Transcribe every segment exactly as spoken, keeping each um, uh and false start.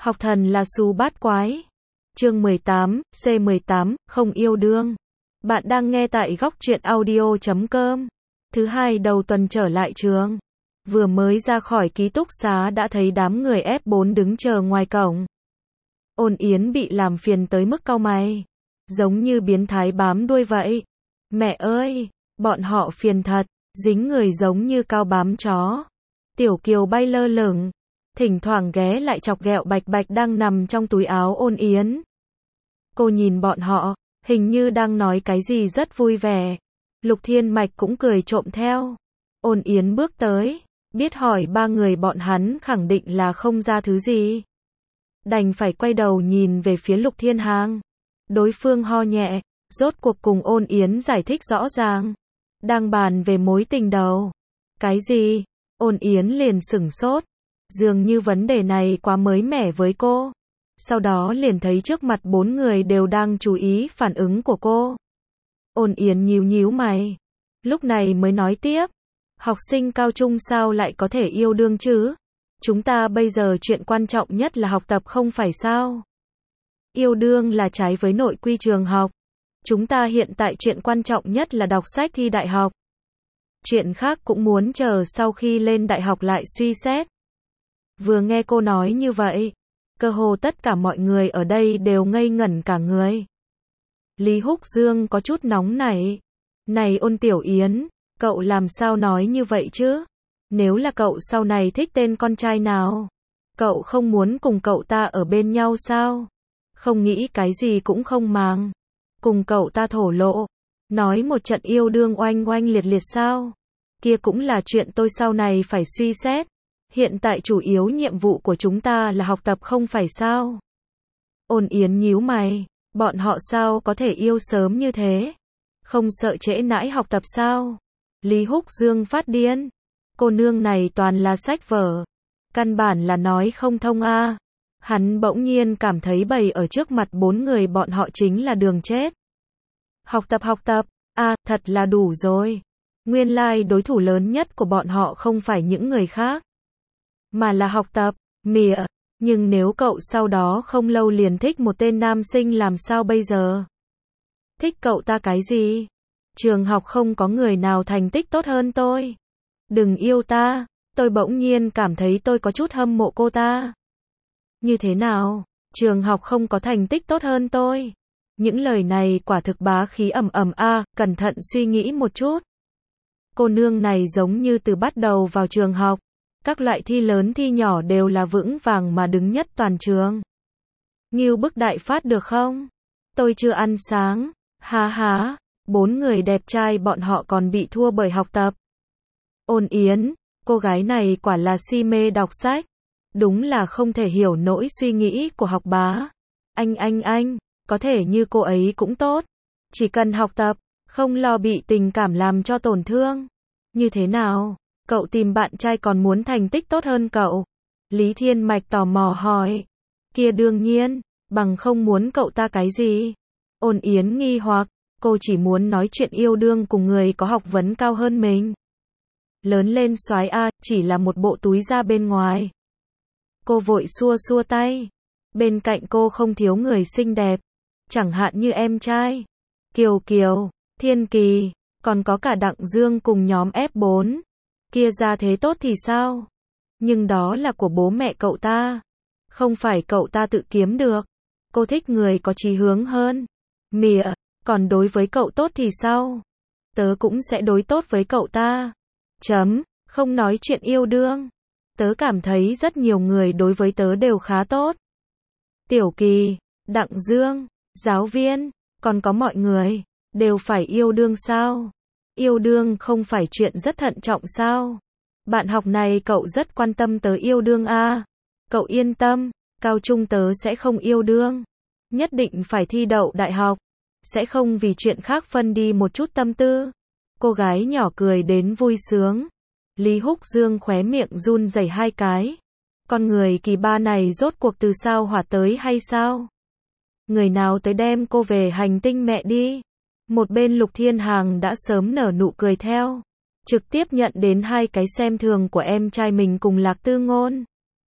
Học thần là xu bát quái. Chương mười tám, C mười tám, không yêu đương. Bạn đang nghe tại góc truyện audio chấm com. Thứ hai đầu tuần trở lại trường. Vừa mới ra khỏi ký túc xá đã thấy đám người ép bốn đứng chờ ngoài cổng. Ôn Yến bị làm phiền tới mức cau mày. Giống như biến thái bám đuôi vậy. Mẹ ơi, bọn họ phiền thật, dính người giống như cao bám chó. Tiểu Kiều bay lơ lửng, thỉnh thoảng ghé lại chọc ghẹo Bạch Bạch đang nằm trong túi áo Ôn Yến. Cô nhìn bọn họ, hình như đang nói cái gì rất vui vẻ. Lục Thiên Mạch cũng cười trộm theo. Ôn Yến bước tới, biết hỏi ba người bọn hắn khẳng định là không ra thứ gì. Đành phải quay đầu nhìn về phía Lục Thiên Hàng. Đối phương ho nhẹ, rốt cuộc cùng Ôn Yến giải thích rõ ràng. Đang bàn về mối tình đầu. Cái gì? Ôn Yến liền sửng sốt. Dường như vấn đề này quá mới mẻ với cô. Sau đó liền thấy trước mặt bốn người đều đang chú ý phản ứng của cô. Ôn Yến nhíu nhíu mày. Lúc này mới nói tiếp. Học sinh cao trung sao lại có thể yêu đương chứ? Chúng ta bây giờ chuyện quan trọng nhất là học tập không phải sao? Yêu đương là trái với nội quy trường học. Chúng ta hiện tại chuyện quan trọng nhất là đọc sách thi đại học. Chuyện khác cũng muốn chờ sau khi lên đại học lại suy xét. Vừa nghe cô nói như vậy, cơ hồ tất cả mọi người ở đây đều ngây ngẩn cả người. Lý Húc Dương có chút nóng nảy. Này Ôn Tiểu Yến, cậu làm sao nói như vậy chứ? Nếu là cậu sau này thích tên con trai nào, cậu không muốn cùng cậu ta ở bên nhau sao? Không nghĩ cái gì cũng không màng. Cùng cậu ta thổ lộ, nói một trận yêu đương oanh oanh liệt liệt sao? Kia cũng là chuyện tôi sau này phải suy xét. Hiện tại chủ yếu nhiệm vụ của chúng ta là học tập không phải sao? Ôn Yến nhíu mày, bọn họ sao có thể yêu sớm như thế? Không sợ trễ nãi học tập sao? Lý Húc Dương phát điên. Cô nương này toàn là sách vở. Căn bản là nói không thông a. À. Hắn bỗng nhiên cảm thấy bày ở trước mặt bốn người bọn họ chính là đường chết. Học tập học tập, a à, thật là đủ rồi. Nguyên lai like đối thủ lớn nhất của bọn họ không phải những người khác, mà là học tập, mỉa. Nhưng nếu cậu sau đó không lâu liền thích một tên nam sinh làm sao bây giờ? Thích cậu ta cái gì? Trường học không có người nào thành tích tốt hơn tôi. Đừng yêu ta, tôi bỗng nhiên cảm thấy tôi có chút hâm mộ cô ta. Như thế nào? Trường học không có thành tích tốt hơn tôi. Những lời này quả thực bá khí ầm ầm a, à, cẩn thận suy nghĩ một chút. Cô nương này giống như từ bắt đầu vào trường học, các loại thi lớn thi nhỏ đều là vững vàng mà đứng nhất toàn trường. Ngưu bức đại phát được không? Tôi chưa ăn sáng. Há há, bốn người đẹp trai bọn họ còn bị thua bởi học tập. Ôn Yến, cô gái này quả là si mê đọc sách. Đúng là không thể hiểu nỗi suy nghĩ của học bá. Anh anh anh, có thể như cô ấy cũng tốt. Chỉ cần học tập, không lo bị tình cảm làm cho tổn thương. Như thế nào? Cậu tìm bạn trai còn muốn thành tích tốt hơn cậu? Lý Thiên Mạch tò mò hỏi. Kia đương nhiên, bằng không muốn cậu ta cái gì? Ôn Yến nghi hoặc, cô chỉ muốn nói chuyện yêu đương cùng người có học vấn cao hơn mình. Lớn lên soái a, chỉ là một bộ túi da bên ngoài. Cô vội xua xua tay. Bên cạnh cô không thiếu người xinh đẹp. Chẳng hạn như em trai Kiều Kiều, Thiên Kỳ, còn có cả Đặng Dương cùng nhóm ép bốn. Kia ra thế tốt thì sao? Nhưng đó là của bố mẹ cậu ta. Không phải cậu ta tự kiếm được. Cô thích người có chí hướng hơn. Mỉa, còn đối với cậu tốt thì sao? Tớ cũng sẽ đối tốt với cậu ta. Chấm, không nói chuyện yêu đương. Tớ cảm thấy rất nhiều người đối với tớ đều khá tốt. Tiểu Kỳ, Đặng Dương, giáo viên, còn có mọi người, đều phải yêu đương sao? Yêu đương không phải chuyện rất thận trọng sao? Bạn học này cậu rất quan tâm tớ yêu đương a. À? Cậu yên tâm, cao trung tớ sẽ không yêu đương. Nhất định phải thi đậu đại học. Sẽ không vì chuyện khác phân đi một chút tâm tư. Cô gái nhỏ cười đến vui sướng. Lý Húc Dương khóe miệng run rẩy hai cái. Con người kỳ ba này rốt cuộc từ sao hỏa tới hay sao? Người nào tới đem cô về hành tinh mẹ đi? Một bên Lục Thiên Hàng đã sớm nở nụ cười theo. Trực tiếp nhận đến hai cái xem thường của em trai mình cùng Lạc Tư Ngôn.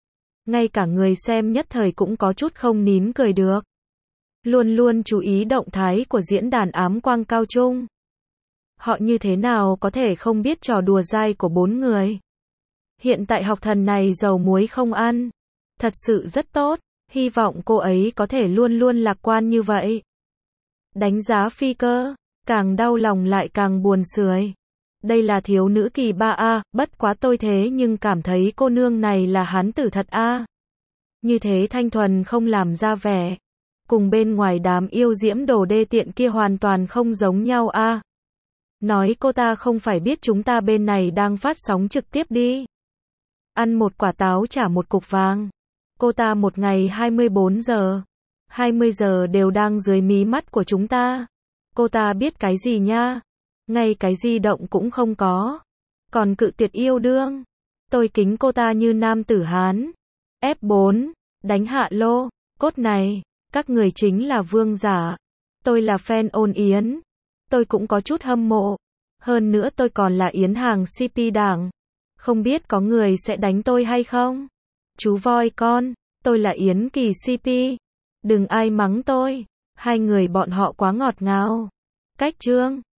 Ngay cả người xem nhất thời cũng có chút không nín cười được. Luôn luôn chú ý động thái của diễn đàn ám quang cao trung. Họ như thế nào có thể không biết trò đùa dai của bốn người. Hiện tại học thần này dầu muối không ăn. Thật sự rất tốt. Hy vọng cô ấy có thể luôn luôn lạc quan như vậy. Đánh giá phi cơ. Càng đau lòng lại càng buồn sưởi. Đây là thiếu nữ kỳ ba a, bất quá tôi thế nhưng cảm thấy cô nương này là hán tử thật a. Như thế thanh thuần không làm ra vẻ. Cùng bên ngoài đám yêu diễm đồ đê tiện kia hoàn toàn không giống nhau a. Nói cô ta không phải biết chúng ta bên này đang phát sóng trực tiếp đi. Ăn một quả táo trả một cục vàng. Cô ta một ngày hai mươi bốn giờ, hai mươi giờ đều đang dưới mí mắt của chúng ta. Cô ta biết cái gì nha? Ngay cái di động cũng không có. Còn cự tuyệt yêu đương. Tôi kính cô ta như nam tử Hán. ép bốn, đánh hạ lô, cốt này, các người chính là vương giả. Tôi là fan ôn Yến. Tôi cũng có chút hâm mộ. Hơn nữa tôi còn là Yến hàng xê pê đảng. Không biết có người sẽ đánh tôi hay không? Chú voi con, tôi là Yến Kỳ xê pê. Đừng ai mắng tôi. Hai người bọn họ quá ngọt ngào. Cách chương